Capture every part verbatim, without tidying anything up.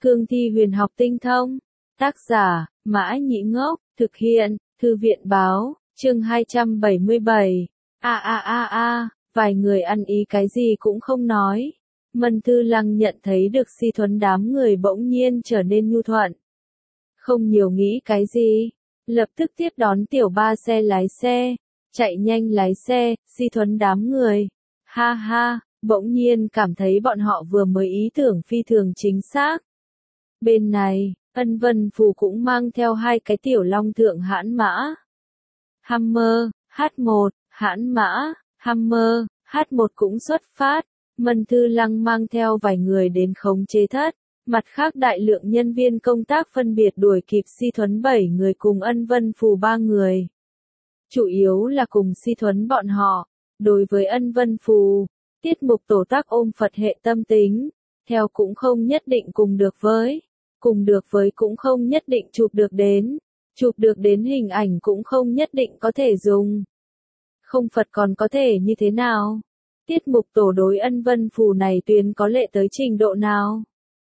Cương thi huyền học tinh thông. Tác giả, Mã Nhĩ Ngốc, thực hiện, Thư viện Báo, chương hai trăm bảy mươi bảy. A a a a, vài người ăn ý cái gì cũng không nói. Mân Thư Lăng nhận thấy được Si Thuấn đám người bỗng nhiên trở nên nhu thuận. Không nhiều nghĩ cái gì, lập tức tiếp đón tiểu ba xe lái xe, chạy nhanh lái xe, Si Thuấn đám người. Ha ha, bỗng nhiên cảm thấy bọn họ vừa mới ý tưởng phi thường chính xác. Bên này, Ân Vân Phù cũng mang theo hai cái tiểu long thượng hãn mã. Hammer, hát một, hãn mã, Hammer, hát một cũng xuất phát. Mân Thư Lăng mang theo vài người đến khống chế thất. Mặt khác đại lượng nhân viên công tác phân biệt đuổi kịp Si Thuấn bảy người cùng Ân Vân Phù ba người. Chủ yếu là cùng Si Thuấn bọn họ. Đối với Ân Vân Phù, tiết mục tổ tác ôm Phật hệ tâm tính. Theo cũng không nhất định cùng được với. Cùng được với cũng không nhất định chụp được đến. Chụp được đến hình ảnh cũng không nhất định có thể dùng. Không Phật còn có thể như thế nào? Tiết mục tổ đối Ân Vân Phù này tuyến có lệ tới trình độ nào?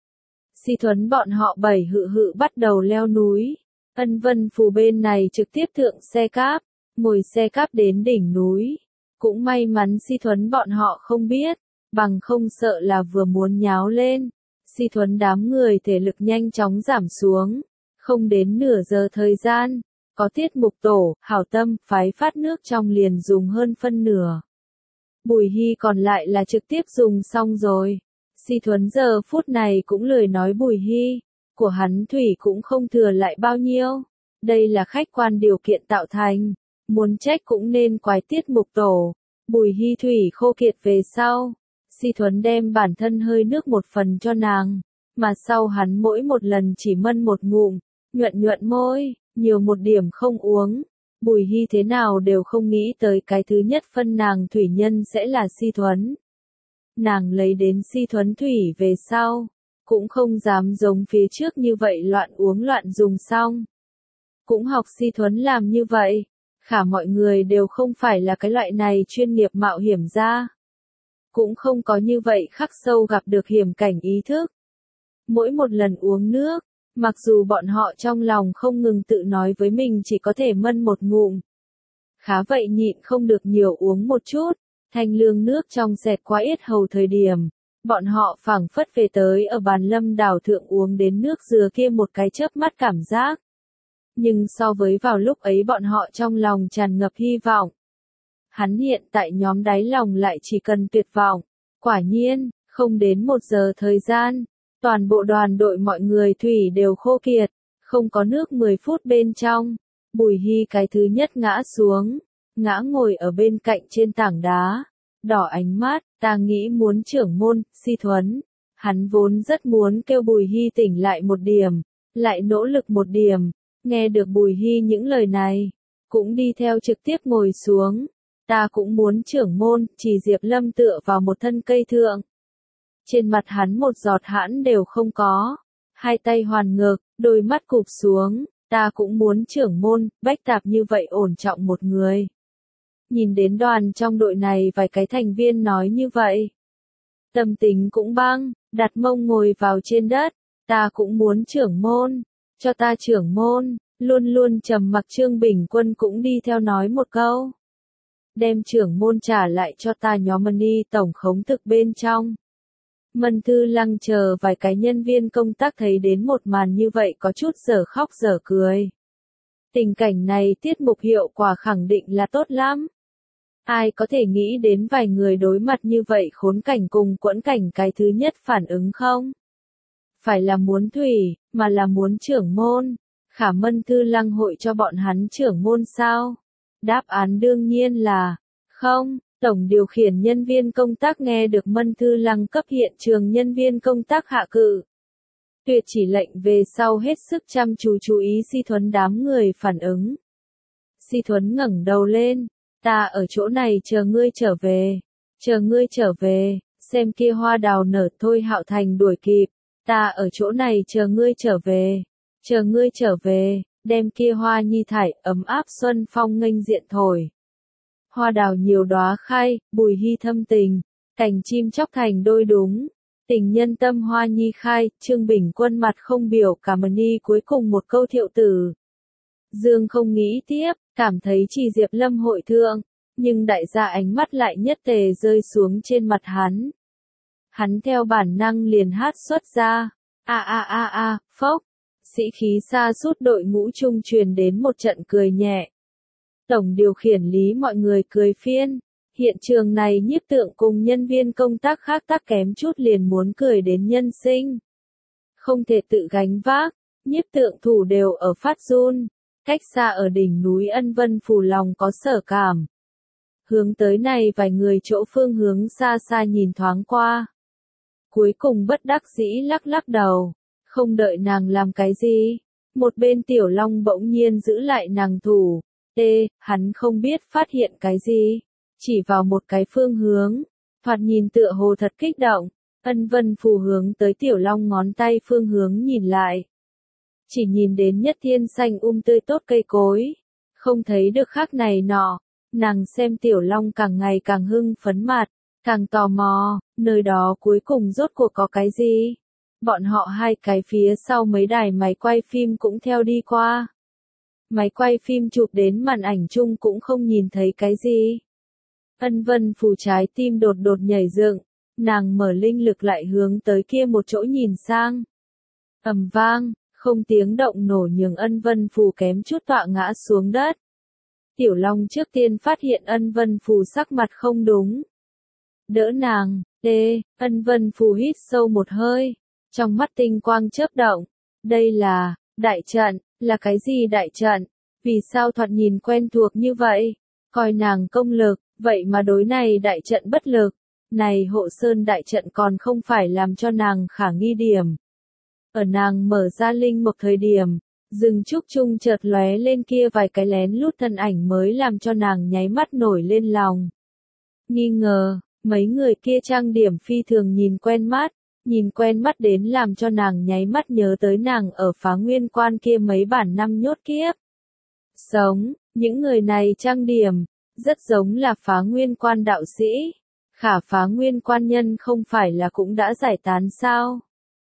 Si Thuấn bọn họ bảy hự hự bắt đầu leo núi. Ân Vân Phù bên này trực tiếp thượng xe cáp, ngồi xe cáp đến đỉnh núi. Cũng may mắn Si Thuấn bọn họ không biết, bằng không sợ là vừa muốn nháo lên. Si Thuấn đám người thể lực nhanh chóng giảm xuống. Không đến nửa giờ thời gian, có tiết mục tổ, hảo tâm, phái phát nước trong liền dùng hơn phân nửa. Bùi Hy còn lại là trực tiếp dùng xong rồi. Si Thuấn giờ phút này cũng lười nói Bùi Hy, của hắn thủy cũng không thừa lại bao nhiêu. Đây là khách quan điều kiện tạo thành, muốn trách cũng nên quái tiết mục tổ. Bùi Hy thủy khô kiệt về sau, Si Thuấn đem bản thân hơi nước một phần cho nàng, mà sau hắn mỗi một lần chỉ mân một ngụm, nhuận nhuận môi, nhiều một điểm không uống. Bùi Hy thế nào đều không nghĩ tới cái thứ nhất phân nàng thủy nhân sẽ là Si Thuấn. Nàng lấy đến Si Thuấn thủy về sau, cũng không dám giống phía trước như vậy loạn uống loạn dùng xong. Cũng học Si Thuấn làm như vậy, khả mọi người đều không phải là cái loại này chuyên nghiệp mạo hiểm ra. Cũng không có như vậy khắc sâu gặp được hiểm cảnh ý thức. Mỗi một lần uống nước, mặc dù bọn họ trong lòng không ngừng tự nói với mình chỉ có thể mân một ngụm. Khá vậy nhịn không được nhiều uống một chút, thanh lương nước trong xẹt qua yết hầu thời điểm. Bọn họ phảng phất về tới ở bàn lâm đảo thượng uống đến nước dừa kia một cái chớp mắt cảm giác. Nhưng so với vào lúc ấy bọn họ trong lòng tràn ngập hy vọng. Hắn hiện tại nhóm đáy lòng lại chỉ cần tuyệt vọng. Quả nhiên, không đến một giờ thời gian, toàn bộ đoàn đội mọi người thủy đều khô kiệt, không có nước mười phút bên trong. Bùi Hy cái thứ nhất ngã xuống, ngã ngồi ở bên cạnh trên tảng đá, đỏ ánh mắt, ta nghĩ muốn trưởng môn, Si Thuấn. Hắn vốn rất muốn kêu Bùi Hy tỉnh lại một điểm, lại nỗ lực một điểm, nghe được Bùi Hy những lời này, cũng đi theo trực tiếp ngồi xuống. Ta cũng muốn trưởng môn, chỉ Diệp Lâm tựa vào một thân cây thượng. Trên mặt hắn một giọt hãn đều không có, hai tay hoàn ngực, đôi mắt cụp xuống, ta cũng muốn trưởng môn, Bách Tạp như vậy ổn trọng một người. Nhìn đến đoàn trong đội này vài cái thành viên nói như vậy. Tâm tính cũng băng, đặt mông ngồi vào trên đất, ta cũng muốn trưởng môn, cho ta trưởng môn, luôn luôn trầm mặc Trương Bình Quân cũng đi theo nói một câu. Đem trưởng môn trả lại cho ta nhóm Mani tổng khống thực bên trong. Mân Thư Lăng chờ vài cái nhân viên công tác thấy đến một màn như vậy có chút dở khóc dở cười. Tình cảnh này tiết mục hiệu quả khẳng định là tốt lắm. Ai có thể nghĩ đến vài người đối mặt như vậy khốn cảnh cùng quẫn cảnh cái thứ nhất phản ứng không? Phải là muốn thủy, mà là muốn trưởng môn. Khả Mân Thư Lăng hội cho bọn hắn trưởng môn sao? Đáp án đương nhiên là, không. Tổng điều khiển nhân viên công tác nghe được Mân Thư Lăng cấp hiện trường nhân viên công tác hạ cự. Tuyệt chỉ lệnh về sau hết sức chăm chú chú ý Si Thuấn đám người phản ứng. Si Thuấn ngẩng đầu lên, ta ở chỗ này chờ ngươi trở về, chờ ngươi trở về, xem kia hoa đào nở Thôi Hạo Thành đuổi kịp, ta ở chỗ này chờ ngươi trở về, chờ ngươi trở về, đem kia hoa nhi thải ấm áp xuân phong nghênh diện thổi. Hoa đào nhiều đóa khai, Bùi Hy thâm tình, cành chim chóc thành đôi đúng. Tình nhân tâm hoa nhi khai, Trương Bình Quân mặt không biểu cảm ni cuối cùng một câu thiệu tử. Dương không nghĩ tiếp, cảm thấy chỉ Diệp Lâm hội thượng, nhưng đại gia ánh mắt lại nhất tề rơi xuống trên mặt hắn. Hắn theo bản năng liền hát xuất ra, a a a a, phốc, sĩ khí xa sút đội ngũ trung truyền đến một trận cười nhẹ. Tổng điều khiển lý mọi người cười phiên, hiện trường này nhiếp tượng cùng nhân viên công tác khác tác kém chút liền muốn cười đến nhân sinh. Không thể tự gánh vác, nhiếp tượng thủ đều ở phát run, cách xa ở đỉnh núi Ân Vân Phù lòng có sở cảm. Hướng tới này vài người chỗ phương hướng xa xa nhìn thoáng qua. Cuối cùng bất đắc dĩ lắc lắc đầu, không đợi nàng làm cái gì. Một bên Tiểu Long bỗng nhiên giữ lại nàng thủ, ê, hắn không biết phát hiện cái gì, chỉ vào một cái phương hướng, thoạt nhìn tựa hồ thật kích động, Ân Vân Phù hướng tới Tiểu Long ngón tay phương hướng nhìn lại. Chỉ nhìn đến nhất thiên xanh um tươi tốt cây cối, không thấy được khác này nọ, nàng xem Tiểu Long càng ngày càng hưng phấn mặt, càng tò mò, nơi đó cuối cùng rốt cuộc có cái gì. Bọn họ hai cái phía sau mấy đài máy quay phim cũng theo đi qua. Máy quay phim chụp đến màn ảnh chung cũng không nhìn thấy cái gì. Ân Vân Phù trái tim đột đột nhảy dựng, nàng mở linh lực lại hướng tới kia một chỗ nhìn sang. Ầm vang, không tiếng động nổ nhường Ân Vân Phù kém chút tọa ngã xuống đất. Tiểu Long trước tiên phát hiện Ân Vân Phù sắc mặt không đúng. Đỡ nàng, tê, Ân Vân Phù hít sâu một hơi, trong mắt tinh quang chớp động. Đây là, đại trận, là cái gì đại trận? Vì sao thoạt nhìn quen thuộc như vậy? Coi nàng công lực, vậy mà đối này đại trận bất lực. Này hộ sơn đại trận còn không phải làm cho nàng khả nghi điểm. Ở nàng mở ra linh mộc thời điểm, rừng trúc trung chợt lóe lên kia vài cái lén lút thân ảnh mới làm cho nàng nháy mắt nổi lên lòng. Nghi ngờ, mấy người kia trang điểm phi thường nhìn quen mắt, nhìn quen mắt đến làm cho nàng nháy mắt nhớ tới nàng ở Phá Nguyên Quan kia mấy bản năm nhốt kiếp. Sống, những người này trang điểm, rất giống là Phá Nguyên Quan đạo sĩ. Khả Phá Nguyên Quan nhân không phải là cũng đã giải tán sao?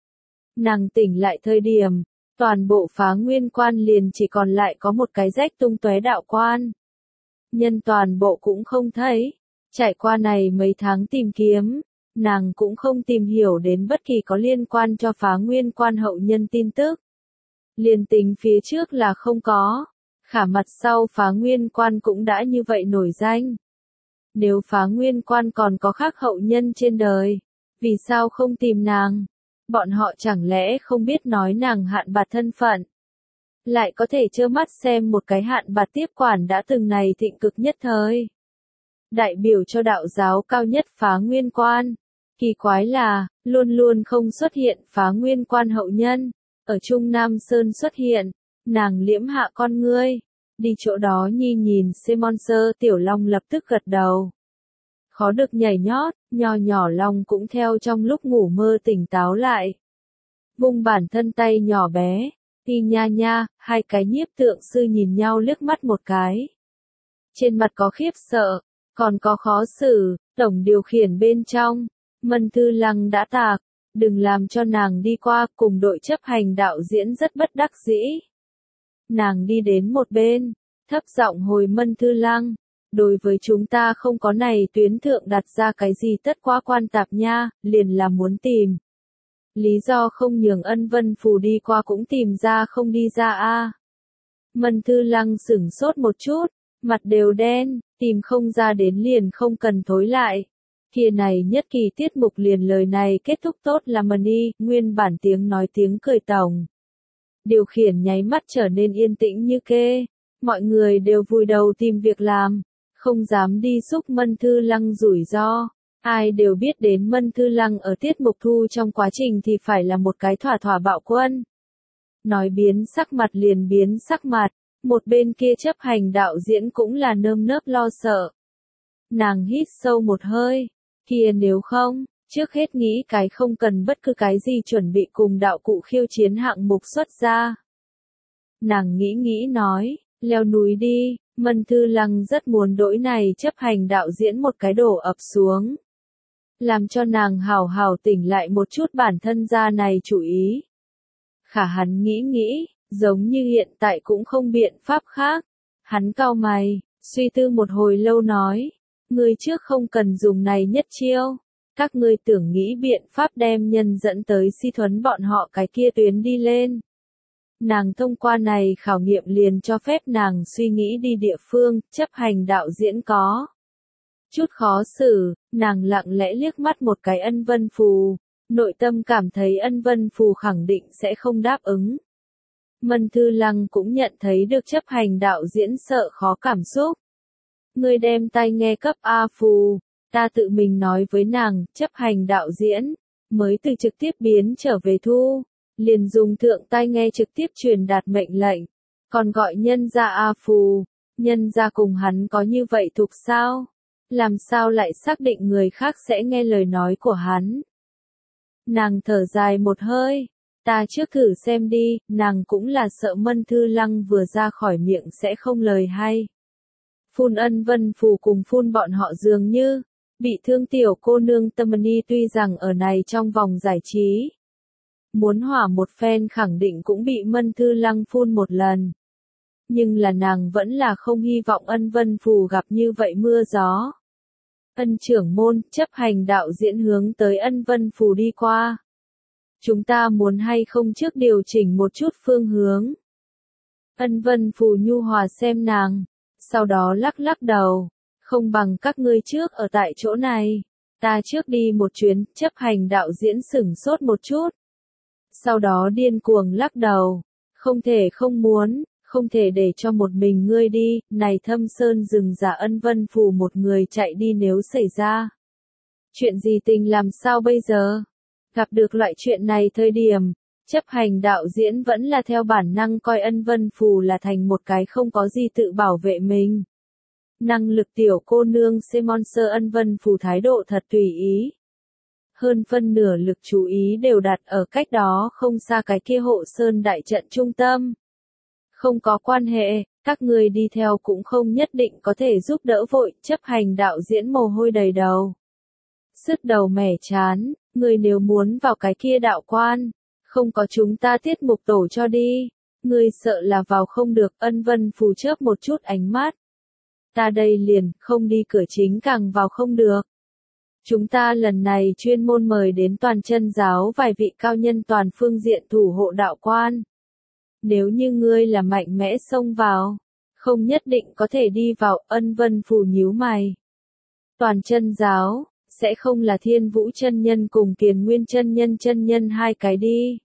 Nàng tỉnh lại thời điểm, toàn bộ Phá Nguyên Quan liền chỉ còn lại có một cái rách tung tóe đạo quan. Nhân toàn bộ cũng không thấy. Trải qua này mấy tháng tìm kiếm, nàng cũng không tìm hiểu đến bất kỳ có liên quan cho Phá Nguyên Quan hậu nhân tin tức. Liền tính phía trước là không có, khả mặt sau Phá Nguyên Quan cũng đã như vậy nổi danh. Nếu Phá Nguyên Quan còn có khác hậu nhân trên đời, vì sao không tìm nàng? Bọn họ chẳng lẽ không biết nói nàng hạn bạt thân phận? Lại có thể trơ mắt xem một cái hạn bạt tiếp quản đã từng này thịnh cực nhất thời. Đại biểu cho đạo giáo cao nhất Phá Nguyên Quan. Kỳ quái là, luôn luôn không xuất hiện Phá Nguyên Quan hậu nhân. Ở Trung Nam Sơn xuất hiện, nàng liễm hạ con ngươi. Đi chỗ đó nhi nhìn Simon Sơ Tiểu Long lập tức gật đầu. Khó được nhảy nhót, nho nhỏ Long cũng theo trong lúc ngủ mơ tỉnh táo lại. Vung bản thân tay nhỏ bé, y nha nha, hai cái nhiếp tượng sư nhìn nhau liếc mắt một cái. Trên mặt có khiếp sợ, còn có khó xử, tổng điều khiển bên trong. Mân Thư Lăng đã tạc, đừng làm cho nàng đi qua, cùng đội chấp hành đạo diễn rất bất đắc dĩ. Nàng đi đến một bên, thấp giọng hồi Mân Thư Lăng, đối với chúng ta không có này tuyến thượng đặt ra cái gì tất quá quan tạp nha, liền là muốn tìm. Lý do không nhường Ân Vân Phù đi qua cũng tìm ra không đi ra a. Mân Thư Lăng sửng sốt một chút, mặt đều đen, tìm không ra đến liền không cần thối lại. Kia này nhất kỳ tiết mục liền lời này kết thúc tốt là Mani, nguyên bản tiếng nói tiếng cười tổng. Điều khiển nháy mắt trở nên yên tĩnh như kê, mọi người đều vùi đầu tìm việc làm, không dám đi xúc Mân Thư Lăng rủi ro. Ai đều biết đến Mân Thư Lăng ở tiết mục thu trong quá trình thì phải là một cái thỏa thỏa bạo quân. Nói biến sắc mặt liền biến sắc mặt, một bên kia chấp hành đạo diễn cũng là nơm nớp lo sợ. Nàng hít sâu một hơi, kia nếu không, trước hết nghĩ cái không cần bất cứ cái gì chuẩn bị cùng đạo cụ khiêu chiến hạng mục xuất ra. Nàng nghĩ nghĩ nói, leo núi đi, Mân Thư Lăng rất muốn đổi này chấp hành đạo diễn một cái đổ ập xuống. làm cho nàng hào hào tỉnh lại một chút bản thân ra này chủ ý. Khả hắn nghĩ nghĩ, giống như hiện tại cũng không biện pháp khác. Hắn cau mày, suy tư một hồi lâu nói, ngươi trước không cần dùng này nhất chiêu, các ngươi tưởng nghĩ biện pháp đem nhân dẫn tới Si Thuấn bọn họ cái kia tuyến đi lên. Nàng thông qua này khảo nghiệm liền cho phép nàng suy nghĩ đi địa phương, chấp hành đạo diễn có chút khó xử, nàng lặng lẽ liếc mắt một cái Ân Vân Phù, nội tâm cảm thấy Ân Vân Phù khẳng định sẽ không đáp ứng. Mân Thư Lăng cũng nhận thấy được chấp hành đạo diễn sợ khó cảm xúc. Ngươi đem tai nghe cấp A Phù, ta tự mình nói với nàng, chấp hành đạo diễn, mới từ trực tiếp biến trở về thu, liền dùng thượng tai nghe trực tiếp truyền đạt mệnh lệnh, còn gọi nhân ra A Phù, nhân ra cùng hắn có như vậy thuộc sao? Làm sao lại xác định người khác sẽ nghe lời nói của hắn? Nàng thở dài một hơi, ta trước thử xem đi, nàng cũng là sợ Mân Thư Lăng vừa ra khỏi miệng sẽ không lời hay. Phun Ân Vân Phù cùng phun bọn họ dường như, bị thương tiểu cô nương Tâm Ni tuy rằng ở này trong vòng giải trí. Muốn hỏa một phen khẳng định cũng bị Mân Thư Lăng phun một lần. Nhưng là nàng vẫn là không hy vọng Ân Vân Phù gặp như vậy mưa gió. Ân trưởng môn, chấp hành đạo diễn hướng tới Ân Vân Phù đi qua. Chúng ta muốn hay không trước điều chỉnh một chút phương hướng. Ân Vân Phù nhu hòa xem nàng, sau đó lắc lắc đầu, không bằng các ngươi trước ở tại chỗ này, ta trước đi một chuyến, chấp hành đạo diễn sửng sốt một chút. Sau đó điên cuồng lắc đầu, không thể không muốn, không thể để cho một mình ngươi đi, này Thâm Sơn rừng già Ân Vân Phù một người chạy đi nếu xảy ra. Chuyện gì tình làm sao bây giờ? Gặp được loại chuyện này thời điểm, chấp hành đạo diễn vẫn là theo bản năng coi Ân Vân Phù là thành một cái không có gì tự bảo vệ mình. Năng lực tiểu cô nương Semonser Ân Vân Phù thái độ thật tùy ý. Hơn phân nửa lực chú ý đều đặt ở cách đó không xa cái kia hộ sơn đại trận trung tâm. Không có quan hệ, các người đi theo cũng không nhất định có thể giúp đỡ vội, chấp hành đạo diễn mồ hôi đầy đầu. Sứt đầu mẻ chán, người nếu muốn vào cái kia đạo quan, không có chúng ta tiết mục tổ cho đi, người sợ là vào không được. Ân Vân Phù chớp một chút ánh mắt. Ta đây liền, không đi cửa chính càng vào không được. Chúng ta lần này chuyên môn mời đến toàn chân giáo vài vị cao nhân toàn phương diện thủ hộ đạo quan. Nếu như ngươi là mạnh mẽ xông vào, không nhất định có thể đi vào. Ân Vân Phù nhíu mày. Toàn chân giáo, sẽ không là Thiên Vũ chân nhân cùng Kiền Nguyên chân nhân chân nhân hai cái đi.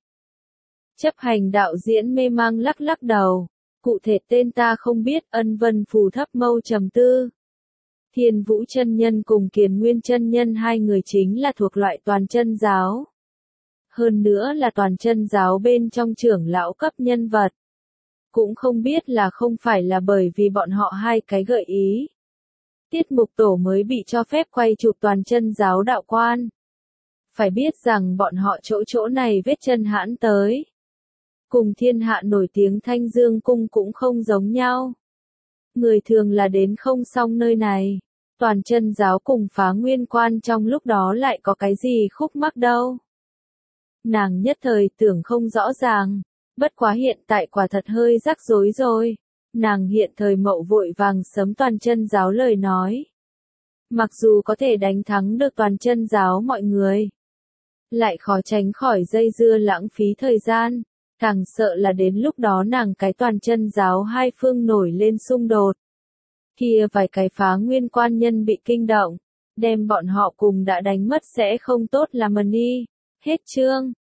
Chấp hành đạo diễn mê mang lắc lắc đầu, cụ thể tên ta không biết. Ân Vân Phù thấp mâu trầm tư. Thiên Vũ chân nhân cùng Kiền Nguyên chân nhân hai người chính là thuộc loại toàn chân giáo. Hơn nữa là toàn chân giáo bên trong trưởng lão cấp nhân vật. Cũng không biết là không phải là bởi vì bọn họ hai cái gợi ý. Tiết mục tổ mới bị cho phép quay chụp toàn chân giáo đạo quan. Phải biết rằng bọn họ chỗ chỗ này vết chân hãn tới. Cùng thiên hạ nổi tiếng Thanh Dương Cung cũng không giống nhau. Người thường là đến không xong nơi này. Toàn chân giáo cùng Phá Nguyên Quan trong lúc đó lại có cái gì khúc mắc đâu. Nàng nhất thời tưởng không rõ ràng. Bất quá hiện tại quả thật hơi rắc rối rồi. Nàng hiện thời mậu vội vàng sớm toàn chân giáo lời nói. Mặc dù có thể đánh thắng được toàn chân giáo mọi người. Lại khó tránh khỏi dây dưa lãng phí thời gian. Càng sợ là đến lúc đó nàng cái toàn chân giáo hai phương nổi lên xung đột. Kia vài cái Phá Nguyên Quan nhân bị kinh động. Đem bọn họ cùng đã đánh mất sẽ không tốt là mần đi. Hết chương.